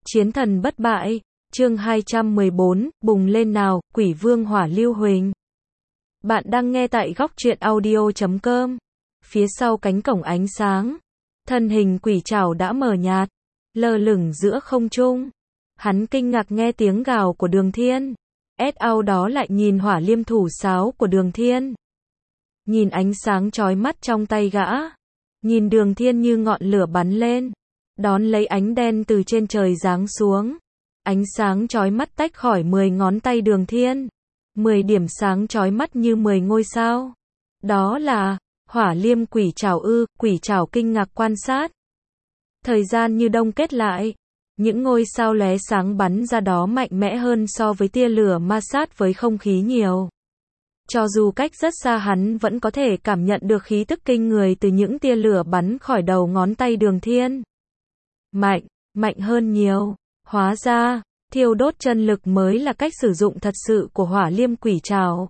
Chiến thần bất bại, chương 214, bùng lên nào, quỷ vương hỏa lưu huỳnh. Bạn đang nghe tại góc truyện audio.com. Phía sau cánh cổng ánh sáng, thân hình quỷ trảo đã mờ nhạt, lơ lửng giữa không trung. Hắn kinh ngạc nghe tiếng gào của Đường Thiên. Sau đó lại nhìn hỏa liêm thủ sáo của Đường Thiên. Nhìn ánh sáng chói mắt trong tay gã. Nhìn Đường Thiên như ngọn lửa bắn lên, đón lấy ánh đen từ trên trời giáng xuống. Ánh sáng chói mắt tách khỏi 10 ngón tay Đường Thiên. 10 điểm sáng chói mắt như 10 ngôi sao. Đó là hỏa liêm quỷ trảo ư? Quỷ trảo kinh ngạc quan sát. Thời gian như đông kết lại. Những ngôi sao lóe sáng bắn ra đó mạnh mẽ hơn so với tia lửa ma sát với không khí nhiều. Cho dù cách rất xa hắn vẫn có thể cảm nhận được khí tức kinh người từ những tia lửa bắn khỏi đầu ngón tay Đường Thiên. Mạnh hơn nhiều. Hóa ra, thiêu đốt chân lực mới là cách sử dụng thật sự của hỏa liêm quỷ trảo.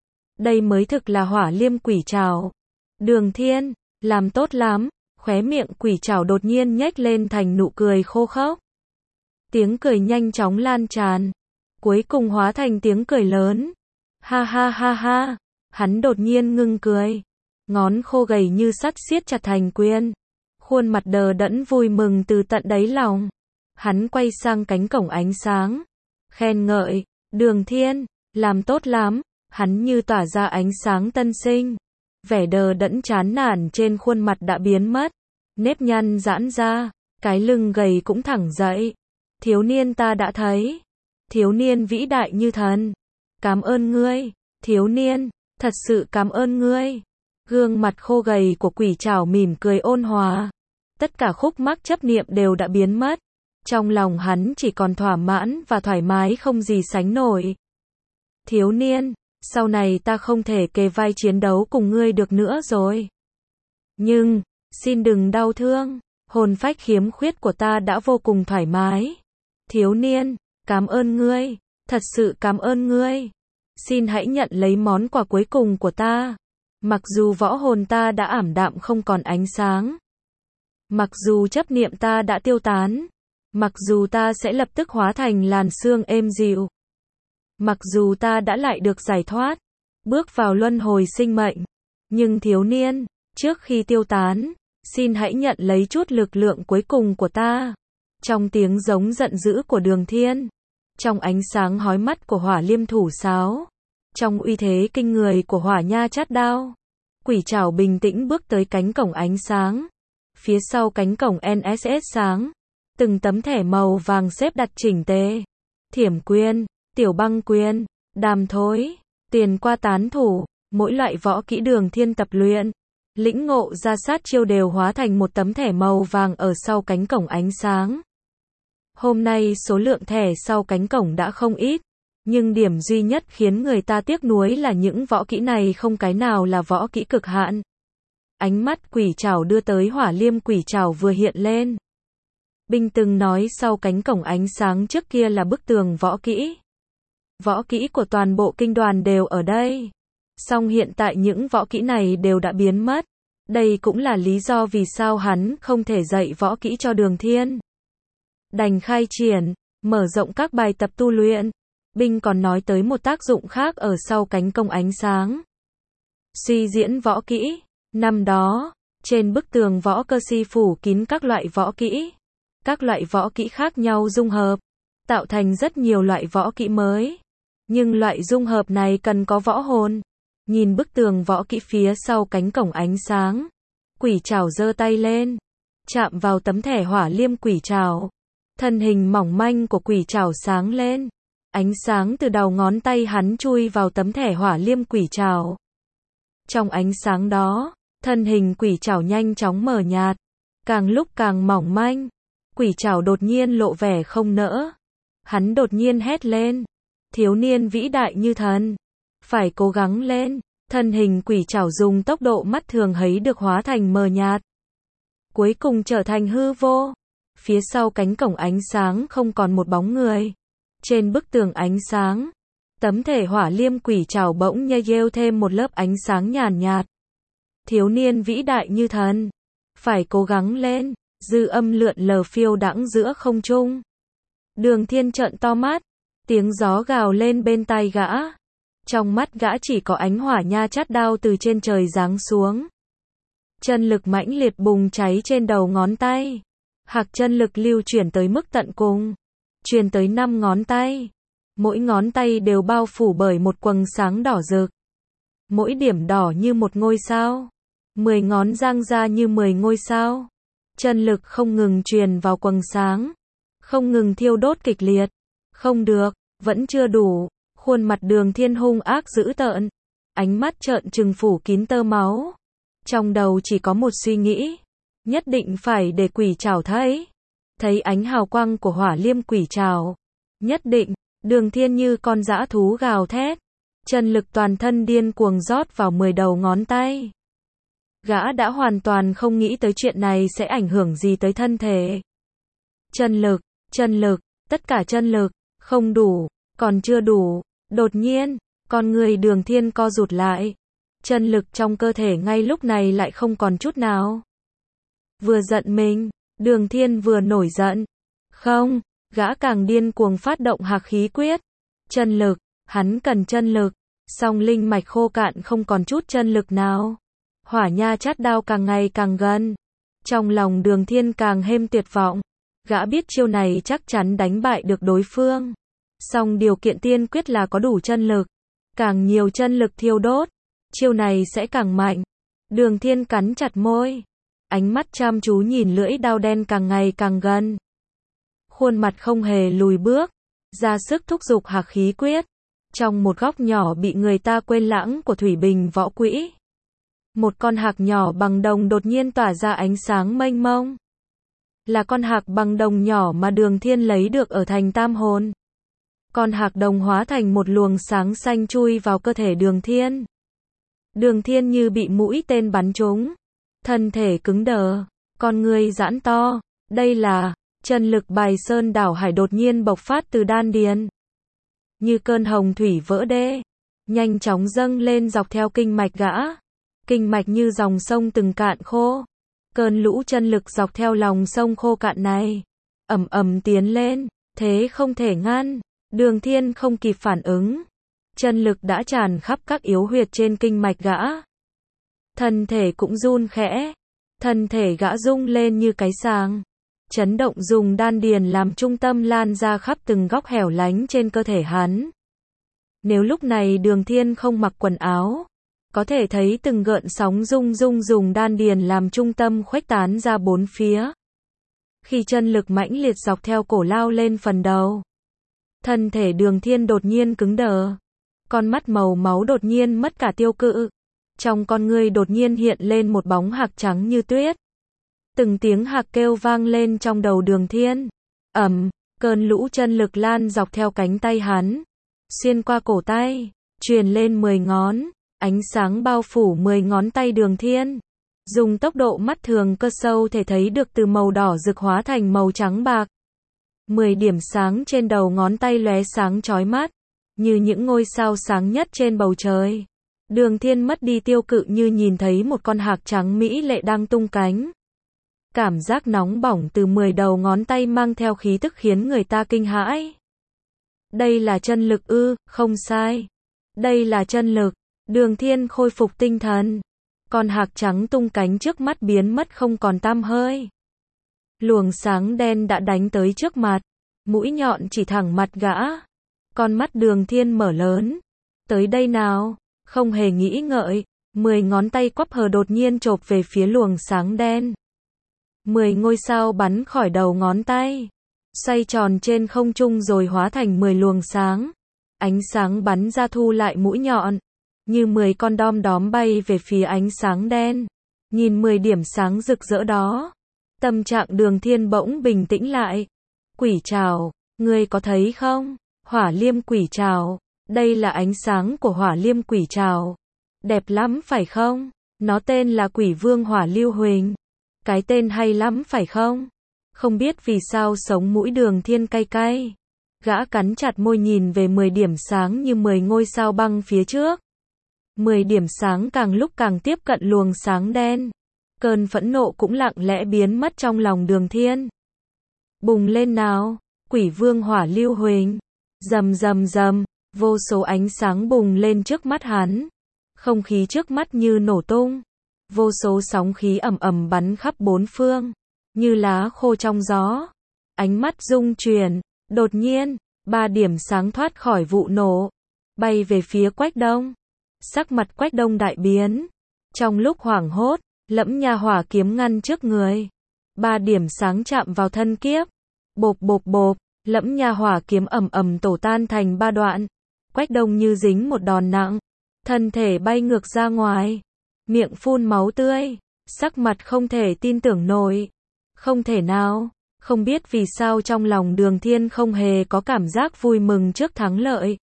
Đây mới thực là hỏa liêm quỷ trảo. Đường Thiên, làm tốt lắm. Khóe miệng quỷ trảo đột nhiên nhếch lên thành nụ cười khô khốc. Tiếng cười nhanh chóng lan tràn, cuối cùng hóa thành tiếng cười lớn. Ha ha ha ha. Hắn đột nhiên ngưng cười. Ngón khô gầy như sắt siết chặt thành quyền. Khuôn mặt đờ đẫn vui mừng từ tận đáy lòng. Hắn quay sang cánh cổng ánh sáng, khen ngợi, Đường Thiên, làm tốt lắm. Hắn như tỏa ra ánh sáng tân sinh. Vẻ đờ đẫn chán nản trên khuôn mặt đã biến mất. Nếp nhăn giãn ra, cái lưng gầy cũng thẳng dậy. Thiếu niên ta đã thấy. Thiếu niên vĩ đại như thần. Cảm ơn ngươi, thiếu niên, thật sự cảm ơn ngươi. Gương mặt khô gầy của quỷ trảo mỉm cười ôn hòa. Tất cả khúc mắc chấp niệm đều đã biến mất. Trong lòng hắn chỉ còn thỏa mãn và thoải mái không gì sánh nổi. Thiếu niên, sau này ta không thể kề vai chiến đấu cùng ngươi được nữa rồi. Nhưng, xin đừng đau thương, hồn phách khiếm khuyết của ta đã vô cùng thoải mái. Thiếu niên, cảm ơn ngươi, thật sự cảm ơn ngươi. Xin hãy nhận lấy món quà cuối cùng của ta. Mặc dù võ hồn ta đã ảm đạm không còn ánh sáng. Mặc dù chấp niệm ta đã tiêu tán. Mặc dù ta sẽ lập tức hóa thành làn sương êm dịu. Mặc dù ta đã lại được giải thoát, bước vào luân hồi sinh mệnh. Nhưng thiếu niên, trước khi tiêu tán, xin hãy nhận lấy chút lực lượng cuối cùng của ta. Trong tiếng giống giận dữ của Đường Thiên, trong ánh sáng hói mắt của hỏa liêm thủ sáo, trong uy thế kinh người của hỏa nha chát đao, quỷ trảo bình tĩnh bước tới cánh cổng ánh sáng. Phía sau cánh cổng NSS sáng, từng tấm thẻ màu vàng xếp đặt chỉnh tề. Thiểm quyền, tiểu băng quyền, đàm thối, tiền qua tán thủ, mỗi loại võ kỹ Đường Thiên tập luyện, lĩnh ngộ ra sát chiêu đều hóa thành một tấm thẻ màu vàng ở sau cánh cổng ánh sáng. Hôm nay số lượng thẻ sau cánh cổng đã không ít, nhưng điểm duy nhất khiến người ta tiếc nuối là những võ kỹ này không cái nào là võ kỹ cực hạn. Ánh mắt quỷ trảo đưa tới hỏa liêm quỷ trảo vừa hiện lên. Binh từng nói sau cánh cổng ánh sáng trước kia là bức tường võ kỹ. Võ kỹ của toàn bộ kinh đoàn đều ở đây. Song hiện tại những võ kỹ này đều đã biến mất. Đây cũng là lý do vì sao hắn không thể dạy võ kỹ cho Đường Thiên. Đành khai triển, mở rộng các bài tập tu luyện. Binh còn nói tới một tác dụng khác ở sau cánh cổng ánh sáng. Suy diễn võ kỹ. Năm đó, trên bức tường võ cơ si phủ kín các loại võ kỹ. Các loại võ kỹ khác nhau dung hợp, tạo thành rất nhiều loại võ kỹ mới. Nhưng loại dung hợp này cần có võ hồn. Nhìn bức tường võ kỹ phía sau cánh cổng ánh sáng, quỷ trảo giơ tay lên, chạm vào tấm thẻ hỏa liêm quỷ trảo. Thân hình mỏng manh của quỷ trảo sáng lên. Ánh sáng từ đầu ngón tay hắn chui vào tấm thẻ hỏa liêm quỷ trảo. Trong ánh sáng đó, thân hình quỷ trảo nhanh chóng mờ nhạt, càng lúc càng mỏng manh. Quỷ trảo đột nhiên lộ vẻ không nỡ. Hắn đột nhiên hét lên. Thiếu niên vĩ đại như thần. Phải cố gắng lên. Thân hình quỷ trảo dùng tốc độ mắt thường thấy được hóa thành mờ nhạt. Cuối cùng trở thành hư vô. Phía sau cánh cổng ánh sáng không còn một bóng người. Trên bức tường ánh sáng, tấm thể hỏa liêm quỷ trảo bỗng nhây nhêu thêm một lớp ánh sáng nhàn nhạt. Thiếu niên vĩ đại như thần. Phải cố gắng lên. Dư âm lượn lờ phiêu đãng giữa không trung. Đường Thiên trợn to mắt, tiếng gió gào lên bên tai gã. Trong mắt gã chỉ có ánh hỏa nha chát đao từ trên trời giáng xuống. Chân lực mãnh liệt bùng cháy trên đầu ngón tay. Hạc chân lực lưu chuyển tới mức tận cùng, truyền tới 5 ngón tay. Mỗi ngón tay đều bao phủ bởi một quầng sáng đỏ rực. Mỗi điểm đỏ như một ngôi sao. 10 ngón giang ra như 10 ngôi sao. Chân lực không ngừng truyền vào quầng sáng, không ngừng thiêu đốt kịch liệt. Không được, vẫn chưa đủ. Khuôn mặt Đường Thiên hung ác dữ tợn, ánh mắt trợn trừng phủ kín tơ máu. Trong đầu chỉ có một suy nghĩ, nhất định phải để quỷ trảo thấy ánh hào quang của hỏa liêm quỷ trảo. Nhất định, Đường Thiên như con dã thú gào thét, chân lực toàn thân điên cuồng rót vào 10 đầu ngón tay. Gã đã hoàn toàn không nghĩ tới chuyện này sẽ ảnh hưởng gì tới thân thể. Chân lực, tất cả chân lực, không đủ, còn chưa đủ. Đột nhiên, con người Đường Thiên co rụt lại. Chân lực trong cơ thể ngay lúc này lại không còn chút nào. Vừa giận mình, Đường Thiên vừa nổi giận. Không, gã càng điên cuồng phát động hạc khí quyết. Chân lực, hắn cần chân lực. Song linh mạch khô cạn không còn chút chân lực nào. Hỏa nha chát đao càng ngày càng gần. Trong lòng Đường Thiên càng thêm tuyệt vọng. Gã biết chiêu này chắc chắn đánh bại được đối phương. Song điều kiện tiên quyết là có đủ chân lực. Càng nhiều chân lực thiêu đốt, chiêu này sẽ càng mạnh. Đường Thiên cắn chặt môi, ánh mắt chăm chú nhìn lưỡi đao đen càng ngày càng gần. Khuôn mặt không hề lùi bước, ra sức thúc giục hạc khí quyết. Trong một góc nhỏ bị người ta quên lãng của Thủy Bình Võ Quỹ, một con hạc nhỏ bằng đồng đột nhiên tỏa ra ánh sáng mênh mông. Là con hạc bằng đồng nhỏ mà Đường Thiên lấy được ở thành Tam Hồn. Con hạc đồng hóa thành một luồng sáng xanh chui vào cơ thể Đường Thiên. Đường Thiên như bị mũi tên bắn trúng, thân thể cứng đờ, con người giãn to. Đây là chân lực Bài Sơn đảo hải đột nhiên bộc phát từ đan điền, như cơn hồng thủy vỡ đê, nhanh chóng dâng lên dọc theo kinh mạch gã. Kinh mạch như dòng sông từng cạn khô. Cơn lũ chân lực dọc theo lòng sông khô cạn này ầm ầm tiến lên, thế không thể ngăn. Đường Thiên không kịp phản ứng, chân lực đã tràn khắp các yếu huyệt trên kinh mạch gã. Thân thể cũng run khẽ, thân thể gã rung lên như cái sàng, chấn động dùng đan điền làm trung tâm lan ra khắp từng góc hẻo lánh trên cơ thể hắn. Nếu lúc này Đường Thiên không mặc quần áo, có thể thấy từng gợn sóng rung rung dùng đan điền làm trung tâm khuếch tán ra bốn phía. Khi chân lực mãnh liệt dọc theo cổ lao lên phần đầu, thân thể Đường Thiên đột nhiên cứng đờ. Con mắt màu máu đột nhiên mất cả tiêu cự. Trong con ngươi đột nhiên hiện lên một bóng hạc trắng như tuyết. Từng tiếng hạc kêu vang lên trong đầu Đường Thiên. Cơn lũ chân lực lan dọc theo cánh tay hắn, xuyên qua cổ tay, truyền lên 10 ngón, ánh sáng bao phủ 10 ngón tay Đường Thiên. Dùng tốc độ mắt thường cơ sâu thể thấy được từ màu đỏ rực hóa thành màu trắng bạc. 10 điểm sáng trên đầu ngón tay lóe sáng chói mắt, như những ngôi sao sáng nhất trên bầu trời. Đường Thiên mất đi tiêu cự như nhìn thấy một con hạc trắng mỹ lệ đang tung cánh. Cảm giác nóng bỏng từ 10 đầu ngón tay mang theo khí tức khiến người ta kinh hãi. Đây là chân lực ư? Không sai. Đây là chân lực. Đường Thiên khôi phục tinh thần. Con hạc trắng tung cánh trước mắt biến mất không còn tăm hơi. Luồng sáng đen đã đánh tới trước mặt, mũi nhọn chỉ thẳng mặt gã. Con mắt Đường Thiên mở lớn. Tới đây nào, không hề nghĩ ngợi, 10 ngón tay quắp hờ đột nhiên chộp về phía luồng sáng đen. 10 ngôi sao bắn khỏi đầu ngón tay, xoay tròn trên không trung rồi hóa thành 10 luồng sáng. Ánh sáng bắn ra thu lại mũi nhọn, như 10 con đom đóm bay về phía ánh sáng đen. Nhìn 10 điểm sáng rực rỡ đó, tâm trạng Đường Thiên bỗng bình tĩnh lại. Quỷ trảo, ngươi có thấy không? Hỏa liêm quỷ trảo, đây là ánh sáng của hỏa liêm quỷ trảo. Đẹp lắm phải không? Nó tên là Quỷ Vương Hỏa Lưu Huỳnh. Cái tên hay lắm phải không? Không biết vì sao sống mũi Đường Thiên cay cay. Gã cắn chặt môi nhìn về 10 điểm sáng như 10 ngôi sao băng phía trước. 10 điểm sáng càng lúc càng tiếp cận luồng sáng đen. Cơn phẫn nộ cũng lặng lẽ biến mất trong lòng Đường Thiên. Bùng lên nào! Quỷ vương hỏa lưu huỳnh. Rầm rầm rầm, vô số ánh sáng bùng lên trước mắt hắn. Không khí trước mắt như nổ tung. Vô số sóng khí ầm ầm bắn khắp bốn phương, như lá khô trong gió. Ánh mắt rung chuyển, đột nhiên, 3 điểm sáng thoát khỏi vụ nổ, bay về phía Quách Đông. Sắc mặt Quách Đông đại biến. Trong lúc hoảng hốt, Lẫm Nha hỏa kiếm ngăn trước người. 3 điểm sáng chạm vào thân kiếp. Bộp bộp bộp, Lẫm Nha hỏa kiếm ầm ầm tổ tan thành 3 đoạn. Quách Đông như dính một đòn nặng, thân thể bay ngược ra ngoài, miệng phun máu tươi, sắc mặt không thể tin tưởng nổi. Không thể nào, không biết vì sao trong lòng Đường Thiên không hề có cảm giác vui mừng trước thắng lợi.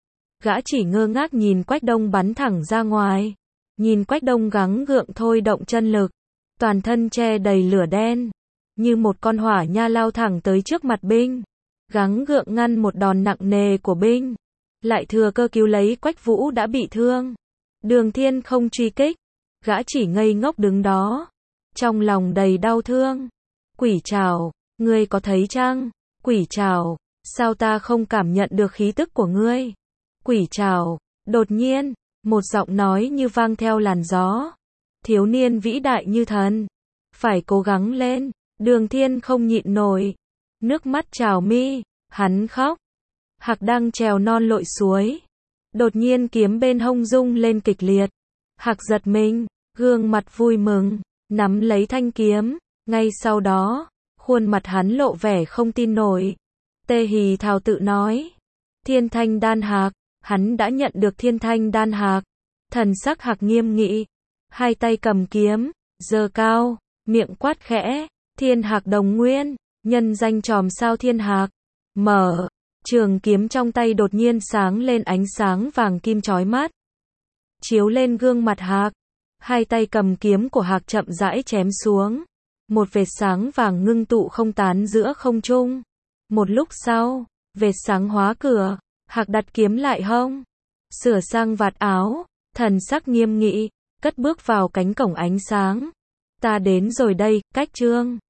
Gã chỉ ngơ ngác nhìn Quách Đông bắn thẳng ra ngoài, nhìn Quách Đông gắng gượng thôi động chân lực, toàn thân che đầy lửa đen, như một con hỏa nha lao thẳng tới trước mặt binh, gắng gượng ngăn một đòn nặng nề của binh, lại thừa cơ cứu lấy Quách Vũ đã bị thương. Đường Thiên không truy kích, gã chỉ ngây ngốc đứng đó, trong lòng đầy đau thương. Quỷ trảo, ngươi có thấy chăng? Quỷ trảo, sao ta không cảm nhận được khí tức của ngươi? Quỷ trảo, đột nhiên, một giọng nói như vang theo làn gió. Thiếu niên vĩ đại như thần, phải cố gắng lên. Đường Thiên không nhịn nổi, nước mắt trào mi, hắn khóc. Hạc đang trèo non lội suối, đột nhiên kiếm bên hông rung lên kịch liệt. Hạc giật mình, gương mặt vui mừng, nắm lấy thanh kiếm. Ngay sau đó, khuôn mặt hắn lộ vẻ không tin nổi. Tê Hì Thào tự nói, Thiên Thanh Đan Hạc, hắn đã nhận được Thiên Thanh Đan Hạc. Thần sắc Hạc nghiêm nghị, hai tay cầm kiếm, giơ cao, miệng quát khẽ, Thiên Hạc Đồng Nguyên, nhân danh Tròm Sao Thiên Hạc. Mở, trường kiếm trong tay đột nhiên sáng lên ánh sáng vàng kim chói mắt, chiếu lên gương mặt Hạc. Hai tay cầm kiếm của Hạc chậm rãi chém xuống, một vệt sáng vàng ngưng tụ không tán giữa không trung. Một lúc sau, vệt sáng hóa cửa, Hạc đặt kiếm lại hông, sửa sang vạt áo, thần sắc nghiêm nghị, cất bước vào cánh cổng ánh sáng. Ta đến rồi đây, Cách Trương.